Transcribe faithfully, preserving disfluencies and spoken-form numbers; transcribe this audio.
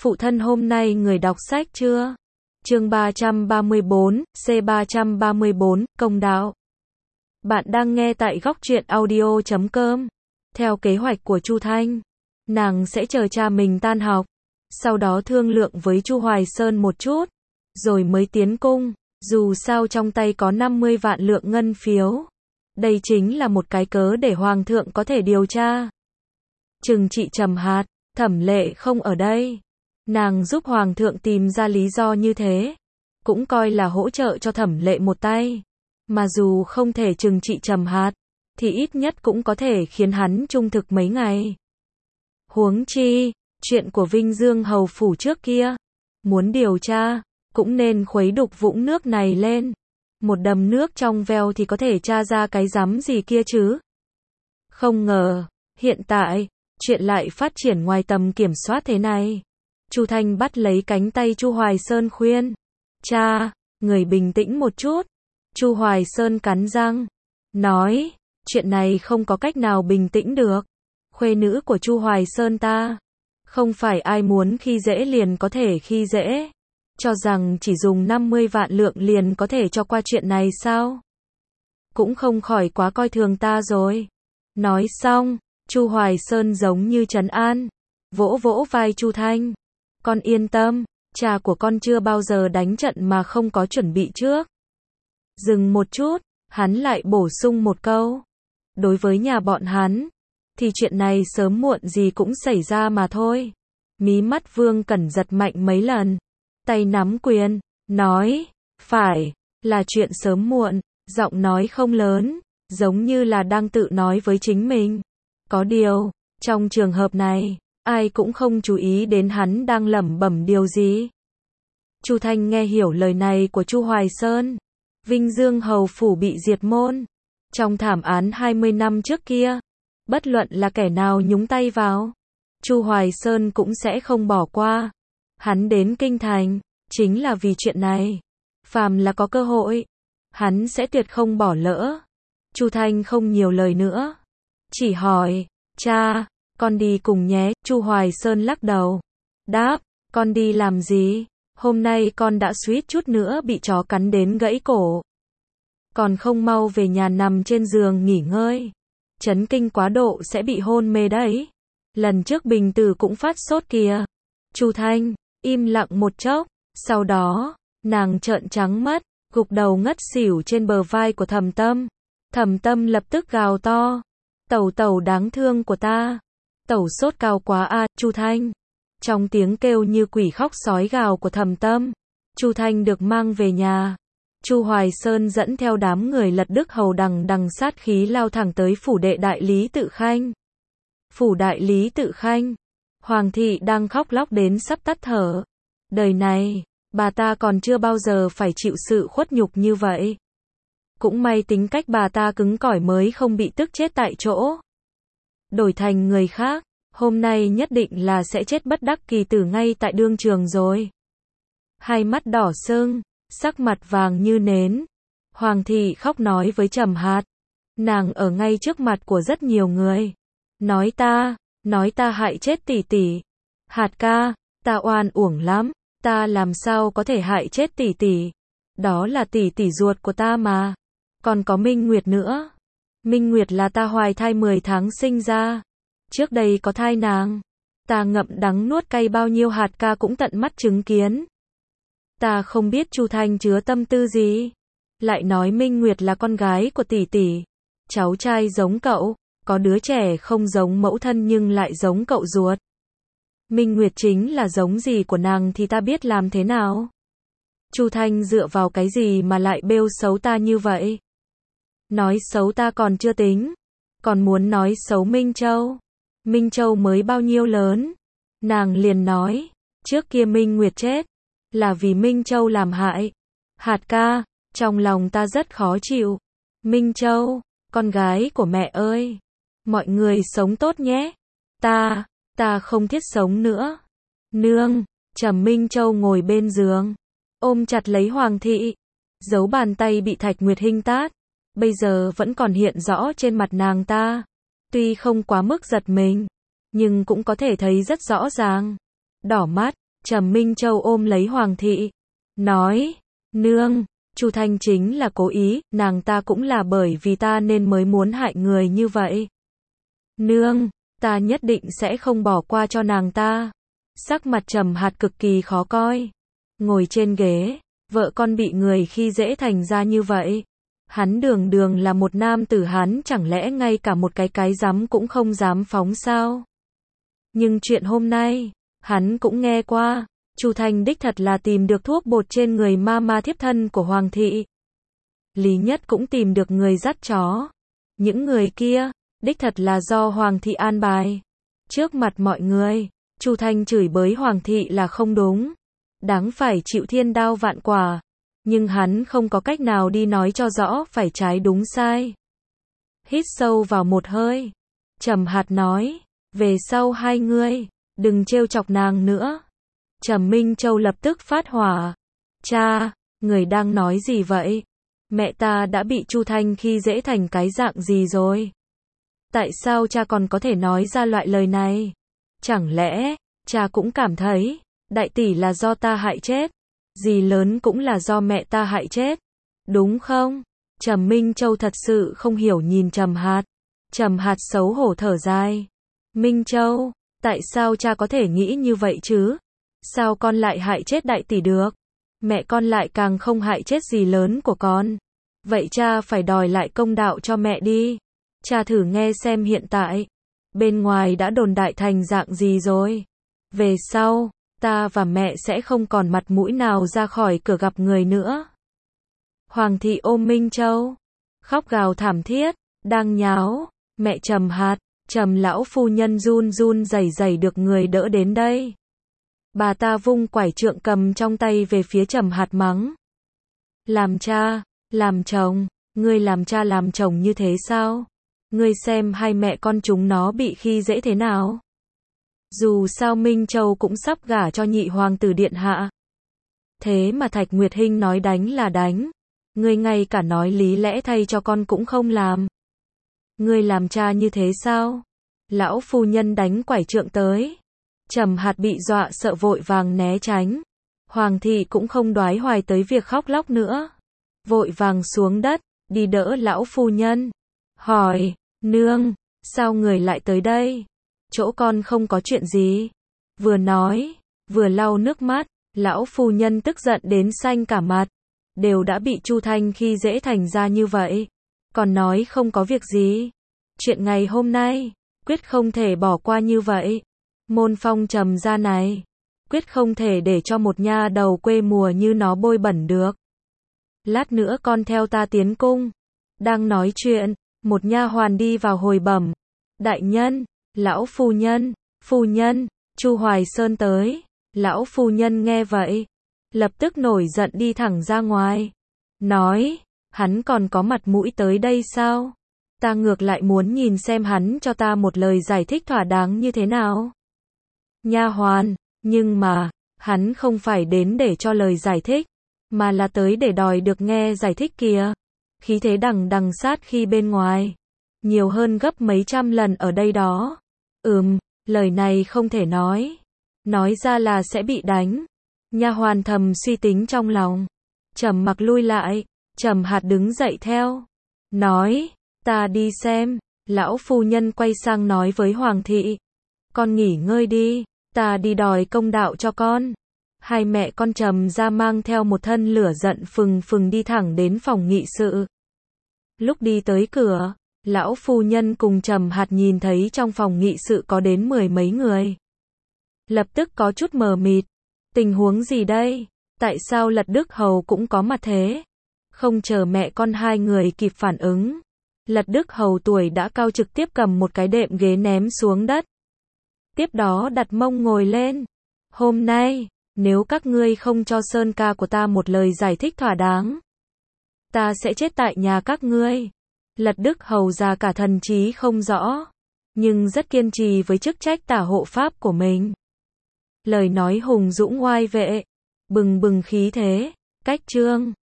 Phụ thân hôm nay người đọc sách chưa? Chương ba trăm ba mươi bốn, C ba trăm ba mươi bốn, Công đạo. Bạn đang nghe tại góc truyện audio chấm com. Theo kế hoạch của Chu Thanh, nàng sẽ chờ cha mình tan học, sau đó thương lượng với Chu Hoài Sơn một chút, rồi mới tiến cung. Dù sao trong tay có năm mươi vạn lượng ngân phiếu. Đây chính là một cái cớ để Hoàng thượng có thể điều tra. Trừng trị Trầm Hạt, Thẩm Lệ không ở đây. Nàng giúp Hoàng thượng tìm ra lý do như thế, cũng coi là hỗ trợ cho Thẩm Lệ một tay. Mà dù không thể trừng trị Trầm Hạt, thì ít nhất cũng có thể khiến hắn trung thực mấy ngày. Huống chi, chuyện của Vinh Dương hầu phủ trước kia, muốn điều tra, cũng nên khuấy đục vũng nước này lên. Một đầm nước trong veo thì có thể tra ra cái rắm gì kia chứ. Không ngờ, hiện tại, chuyện lại phát triển ngoài tầm kiểm soát thế này. Chu Thanh bắt lấy cánh tay Chu Hoài Sơn khuyên. Cha, người bình tĩnh một chút. Chu Hoài Sơn cắn răng, nói, chuyện này không có cách nào bình tĩnh được. Khuê nữ của Chu Hoài Sơn ta, không phải ai muốn khi dễ liền có thể khi dễ. Cho rằng chỉ dùng năm mươi vạn lượng liền có thể cho qua chuyện này sao? Cũng không khỏi quá coi thường ta rồi. Nói xong, Chu Hoài Sơn giống như trấn an, vỗ vỗ vai Chu Thanh. Con yên tâm, cha của con chưa bao giờ đánh trận mà không có chuẩn bị trước. Dừng một chút, hắn lại bổ sung một câu. Đối với nhà bọn hắn, thì chuyện này sớm muộn gì cũng xảy ra mà thôi. Mí mắt Vương Cẩn giật mạnh mấy lần, tay nắm quyền, nói, phải, là chuyện sớm muộn, giọng nói không lớn, giống như là đang tự nói với chính mình. Có điều, trong trường hợp này, ai cũng không chú ý đến hắn đang lẩm bẩm điều gì. Chu Thanh nghe hiểu lời này của Chu Hoài Sơn. Vinh Dương hầu phủ bị diệt môn. Trong thảm án hai mươi năm trước kia, bất luận là kẻ nào nhúng tay vào, Chu Hoài Sơn cũng sẽ không bỏ qua. Hắn đến kinh thành, chính là vì chuyện này. Phàm là có cơ hội, hắn sẽ tuyệt không bỏ lỡ. Chu Thanh không nhiều lời nữa, chỉ hỏi, cha, con đi cùng nhé. Chu Hoài Sơn lắc đầu, đáp, con đi làm gì? Hôm nay con đã suýt chút nữa bị chó cắn đến gãy cổ. Còn không mau về nhà nằm trên giường nghỉ ngơi. Chấn kinh quá độ sẽ bị hôn mê đấy. Lần trước Bình Tử cũng phát sốt kìa. Chu Thanh im lặng một chốc, sau đó, nàng trợn trắng mắt, gục đầu ngất xỉu trên bờ vai của Thẩm Tâm. Thẩm Tâm lập tức gào to, tẩu tẩu đáng thương của ta, tẩu sốt cao quá a. Chu Thanh, trong tiếng kêu như quỷ khóc sói gào của Thẩm Tâm, Chu Thanh được mang về nhà. Chu Hoài Sơn dẫn theo đám người Lật Đức hầu đằng đằng sát khí lao thẳng tới phủ đệ đại lý Tự Khanh. Phủ đại lý Tự Khanh, Hoàng thị đang khóc lóc đến sắp tắt thở. Đời này, bà ta còn chưa bao giờ phải chịu sự khuất nhục như vậy. Cũng may tính cách bà ta cứng cỏi mới không bị tức chết tại chỗ. Đổi thành người khác, hôm nay nhất định là sẽ chết bất đắc kỳ tử ngay tại đương trường rồi. Hai mắt đỏ sưng, sắc mặt vàng như nến. Hoàng thị khóc nói với Trầm Hạt. Nàng ở ngay trước mặt của rất nhiều người. Nói ta, nói ta hại chết tỷ tỷ. Hạt ca, ta oan uổng lắm. Ta làm sao có thể hại chết tỷ tỷ? Đó là tỷ tỷ ruột của ta mà. Còn có Minh Nguyệt nữa. Minh Nguyệt là ta hoài thai mười tháng sinh ra. Trước đây có thai nàng. Ta ngậm đắng nuốt cay bao nhiêu Hạt ca cũng tận mắt chứng kiến. Ta không biết Chu Thanh chứa tâm tư gì. Lại nói Minh Nguyệt là con gái của tỷ tỷ. Cháu trai giống cậu. Có đứa trẻ không giống mẫu thân nhưng lại giống cậu ruột. Minh Nguyệt chính là giống gì của nàng thì ta biết làm thế nào. Chu Thanh dựa vào cái gì mà lại bêu xấu ta như vậy? Nói xấu ta còn chưa tính, còn muốn nói xấu Minh Châu. Minh Châu mới bao nhiêu lớn? Nàng liền nói, trước kia Minh Nguyệt chết, là vì Minh Châu làm hại. Hạt ca, trong lòng ta rất khó chịu. Minh Châu, con gái của mẹ ơi, mọi người sống tốt nhé. Ta, ta không thiết sống nữa. Nương, Trầm Minh Châu ngồi bên giường, ôm chặt lấy Hoàng thị. Dấu bàn tay bị Thạch Nguyệt Hinh tát, bây giờ vẫn còn hiện rõ trên mặt nàng ta. Tuy không quá mức giật mình, nhưng cũng có thể thấy rất rõ ràng. Đỏ mắt, Trầm Minh Châu ôm lấy Hoàng thị, nói, nương, Chu Thanh chính là cố ý, nàng ta cũng là bởi vì ta nên mới muốn hại người như vậy. Nương, ta nhất định sẽ không bỏ qua cho nàng ta. Sắc mặt Trầm Hạt cực kỳ khó coi. Ngồi trên ghế, vợ con bị người khi dễ thành ra như vậy. Hắn đường đường là một nam tử, hắn chẳng lẽ ngay cả một cái cái dám cũng không dám phóng sao? Nhưng chuyện hôm nay, hắn cũng nghe qua, Chu Thanh đích thật là tìm được thuốc bột trên người ma ma thiếp thân của Hoàng thị. Lý Nhất cũng tìm được người dắt chó. Những người kia, đích thật là do Hoàng thị an bài. Trước mặt mọi người, Chu Thanh chửi bới Hoàng thị là không đúng. Đáng phải chịu thiên đao vạn quả. Nhưng hắn không có cách nào đi nói cho rõ phải trái đúng sai. Hít sâu vào một hơi. Trầm Hạt nói, về sau hai ngươi, đừng trêu chọc nàng nữa. Trầm Minh Châu lập tức phát hỏa. Cha, người đang nói gì vậy? Mẹ ta đã bị Chu Thanh khi dễ thành cái dạng gì rồi? Tại sao cha còn có thể nói ra loại lời này? Chẳng lẽ, cha cũng cảm thấy, đại tỷ là do ta hại chết? Dì lớn cũng là do mẹ ta hại chết? Đúng không? Trầm Minh Châu thật sự không hiểu nhìn Trầm Hạt. Trầm Hạt xấu hổ thở dài. Minh Châu, tại sao cha có thể nghĩ như vậy chứ? Sao con lại hại chết đại tỷ được? Mẹ con lại càng không hại chết dì lớn của con. Vậy cha phải đòi lại công đạo cho mẹ đi. Cha thử nghe xem hiện tại, bên ngoài đã đồn đại thành dạng gì rồi. Về sau, ta và mẹ sẽ không còn mặt mũi nào ra khỏi cửa gặp người nữa. Hoàng thị ôm Minh Châu, khóc gào thảm thiết, đang nháo. Mẹ Trầm Hạt, Trầm lão phu nhân run run rẩy rẩy được người đỡ đến đây. Bà ta vung quải trượng cầm trong tay về phía Trầm Hạt mắng. Làm cha, làm chồng, ngươi làm cha làm chồng như thế sao? Ngươi xem hai mẹ con chúng nó bị khi dễ thế nào? Dù sao Minh Châu cũng sắp gả cho nhị hoàng tử điện hạ. Thế mà Thạch Nguyệt Hinh nói đánh là đánh. Ngươi ngay cả nói lý lẽ thay cho con cũng không làm. Ngươi làm cha như thế sao? Lão phu nhân đánh quải trượng tới. Trầm Hạt bị dọa sợ vội vàng né tránh. Hoàng thị cũng không đoái hoài tới việc khóc lóc nữa. Vội vàng xuống đất, đi đỡ lão phu nhân. Hỏi, nương, sao người lại tới đây? Chỗ con không có chuyện gì. Vừa nói, vừa lau nước mắt, lão phu nhân tức giận đến xanh cả mặt. Đều đã bị Chu Thanh khi dễ thành ra như vậy. Còn nói không có việc gì. Chuyện ngày hôm nay, quyết không thể bỏ qua như vậy. Môn phong Trầm gia này, quyết không thể để cho một nha đầu quê mùa như nó bôi bẩn được. Lát nữa con theo ta tiến cung. Đang nói chuyện, một nha hoàn đi vào hồi bẩm. Đại nhân, lão phu nhân, phu nhân, Chu Hoài Sơn tới. Lão phu nhân nghe vậy, lập tức nổi giận đi thẳng ra ngoài. Nói, hắn còn có mặt mũi tới đây sao? Ta ngược lại muốn nhìn xem hắn cho ta một lời giải thích thỏa đáng như thế nào. Nha hoàn, nhưng mà, hắn không phải đến để cho lời giải thích, mà là tới để đòi được nghe giải thích kìa. Khí thế đằng đằng sát khi bên ngoài, nhiều hơn gấp mấy trăm lần ở đây đó. Ừm, lời này không thể nói. Nói ra là sẽ bị đánh. Nha hoàn thầm suy tính trong lòng. Trầm mặc lui lại, Trầm Hạt đứng dậy theo. Nói, ta đi xem. Lão phu nhân quay sang nói với Hoàng thị. Con nghỉ ngơi đi, ta đi đòi công đạo cho con. Hai mẹ con Trầm ra mang theo một thân lửa giận phừng phừng đi thẳng đến phòng nghị sự. Lúc đi tới cửa, lão phu nhân cùng Trầm Hạt nhìn thấy trong phòng nghị sự có đến mười mấy người. Lập tức có chút mờ mịt. Tình huống gì đây? Tại sao Lật Đức Hầu cũng có mặt thế? Không chờ mẹ con hai người kịp phản ứng. Lật Đức Hầu tuổi đã cao trực tiếp cầm một cái đệm ghế ném xuống đất. Tiếp đó đặt mông ngồi lên. Hôm nay, nếu các ngươi không cho Sơn ca của ta một lời giải thích thỏa đáng, ta sẽ chết tại nhà các ngươi. Lật Đức Hầu già cả thần trí không rõ, nhưng rất kiên trì với chức trách tả hộ pháp của mình. Lời nói hùng dũng oai vệ, bừng bừng khí thế, cách trương.